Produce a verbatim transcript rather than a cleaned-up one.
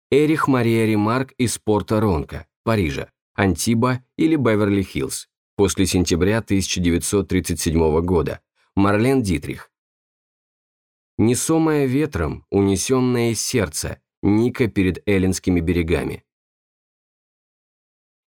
Эрих Мария Ремарк из порта Ронка, Парижа, Антиба или Беверли-Хиллз, после сентября тысяча девятьсот тридцать седьмого года, Марлен Дитрих. Несомая ветром, унесенное сердце, Ника перед эллинскими берегами.